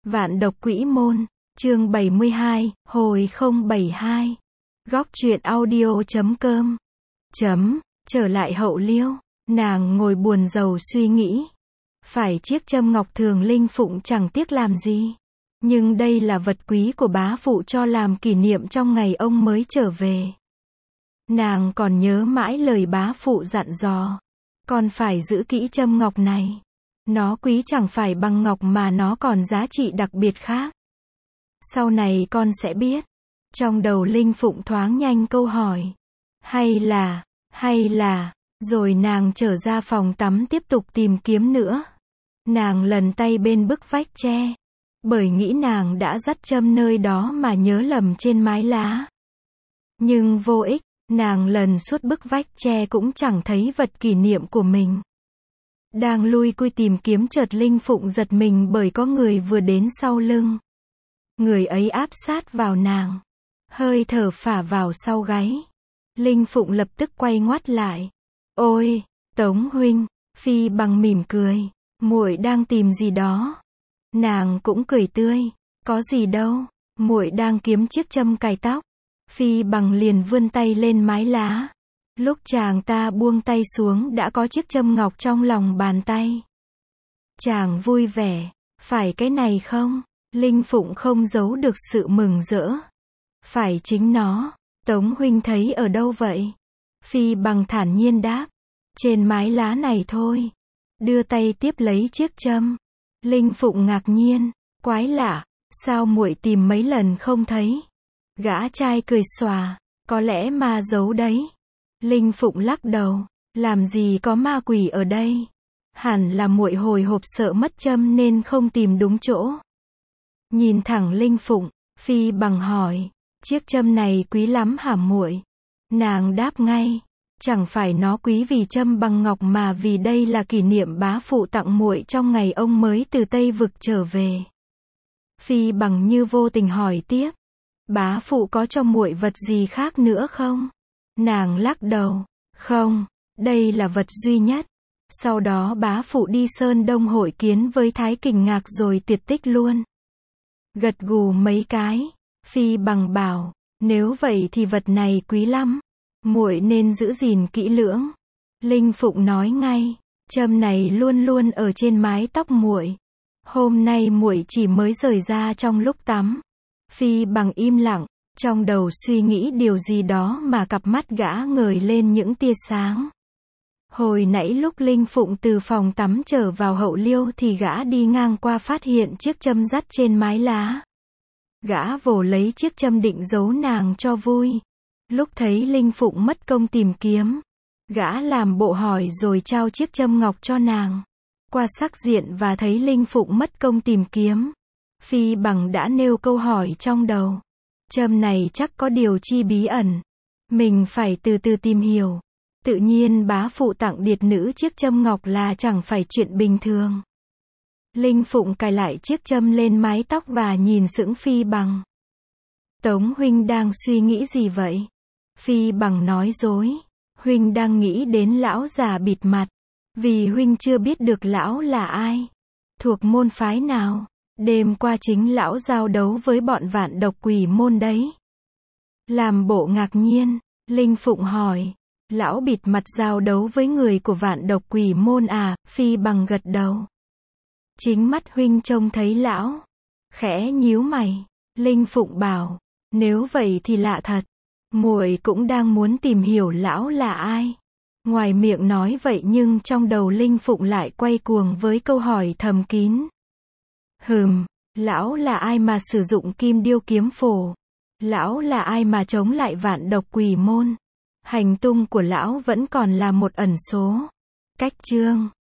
Vạn độc quỷ môn, chương 72, hồi 072. Góc truyện audio.com. Trở lại Hậu Liêu, nàng ngồi buồn rầu suy nghĩ. Phải chiếc châm ngọc thường Linh Phụng chẳng tiếc làm gì. Nhưng đây là vật quý của bá phụ cho làm kỷ niệm trong ngày ông mới trở về. Nàng còn nhớ mãi lời bá phụ dặn dò. Con phải giữ kỹ châm ngọc này. Nó quý chẳng phải bằng ngọc mà nó còn giá trị đặc biệt khác. Sau này con sẽ biết. Trong đầu Linh Phụng thoáng nhanh câu hỏi. Hay là, rồi nàng trở ra phòng tắm tiếp tục tìm kiếm nữa. Nàng lần tay bên bức vách tre. Bởi nghĩ nàng đã dắt châm nơi đó mà nhớ lầm trên mái lá. Nhưng vô ích, nàng lần suốt bức vách tre cũng chẳng thấy vật kỷ niệm của mình. Đang lui cui tìm kiếm chợt Linh Phụng giật mình bởi có người vừa đến sau lưng. Người ấy áp sát vào nàng. Hơi thở phả vào sau gáy. Linh Phụng lập tức quay ngoắt lại. Ôi, Tống huynh, Phi Bằng mỉm cười. Muội đang tìm gì đó? Nàng cũng cười tươi. Có gì đâu, muội đang kiếm chiếc châm cài tóc. Phi Bằng liền vươn tay lên mái lá. Lúc chàng ta buông tay xuống đã có chiếc châm ngọc trong lòng bàn tay. Chàng vui vẻ. Phải cái này không? Linh Phụng không giấu được sự mừng rỡ. Phải chính nó. Tống huynh thấy ở đâu vậy? Phi Bằng thản nhiên đáp. Trên mái lá này thôi. Đưa tay tiếp lấy chiếc châm. Linh Phụng ngạc nhiên. Quái lạ, sao muội tìm mấy lần không thấy? Gã trai cười xòa. Có lẽ ma giấu đấy. Linh Phụng lắc đầu. Làm gì có ma quỷ ở đây? Hẳn là muội hồi hộp sợ mất châm nên không tìm đúng chỗ. Nhìn thẳng Linh Phụng, Phi Bằng hỏi. Chiếc châm này quý lắm hả muội? Nàng đáp ngay. Chẳng phải nó quý vì châm bằng ngọc mà vì đây là kỷ niệm bá phụ tặng muội trong ngày ông mới từ Tây Vực trở về. Phi Bằng như vô tình hỏi tiếp. Bá phụ có cho muội vật gì khác nữa không? Nàng lắc đầu. Không, đây là vật duy nhất. Sau đó bá phụ đi Sơn Đông hội kiến với Thái Kình Ngạc rồi tuyệt tích luôn. Gật gù mấy cái. Phi Bằng bảo. Nếu vậy thì vật này quý lắm. Muội nên giữ gìn kỹ lưỡng. Linh Phụng nói ngay. Châm này luôn luôn ở trên mái tóc muội. Hôm nay muội chỉ mới rời ra trong lúc tắm. Phi Bằng im lặng. Trong đầu suy nghĩ điều gì đó mà cặp mắt gã ngời lên những tia sáng. Hồi nãy lúc Linh Phụng từ phòng tắm trở vào Hậu Liêu thì gã đi ngang qua phát hiện chiếc châm dắt trên mái lá. Gã vồ lấy chiếc châm định giấu nàng cho vui. Lúc thấy Linh Phụng mất công tìm kiếm, gã làm bộ hỏi rồi trao chiếc châm ngọc cho nàng. Qua sắc diện và thấy Linh Phụng mất công tìm kiếm, Phi Bằng đã nêu câu hỏi trong đầu. Châm này chắc có điều chi bí ẩn. Mình phải từ từ tìm hiểu. Tự nhiên bá phụ tặng điệt nữ chiếc châm ngọc là chẳng phải chuyện bình thường. Linh Phụng cài lại chiếc châm lên mái tóc và nhìn sững Phi Bằng. Tống huynh đang suy nghĩ gì vậy? Phi Bằng nói dối. Huynh đang nghĩ đến lão già bịt mặt. Vì huynh chưa biết được lão là ai. Thuộc môn phái nào. Đêm qua chính lão giao đấu với bọn vạn độc quỷ môn đấy. Làm bộ ngạc nhiên, Linh Phụng hỏi. Lão bịt mặt giao đấu với người của vạn độc quỷ môn à? Phi Bằng gật đầu. Chính mắt huynh trông thấy lão. Khẽ nhíu mày. Linh Phụng bảo. Nếu vậy thì lạ thật. Muội cũng đang muốn tìm hiểu lão là ai. Ngoài miệng nói vậy nhưng trong đầu Linh Phụng lại quay cuồng với câu hỏi thầm kín. Lão là ai mà sử dụng kim điêu kiếm phổ? Lão là ai mà chống lại vạn độc quỷ môn? Hành tung của lão vẫn còn là một ẩn số. Cách chương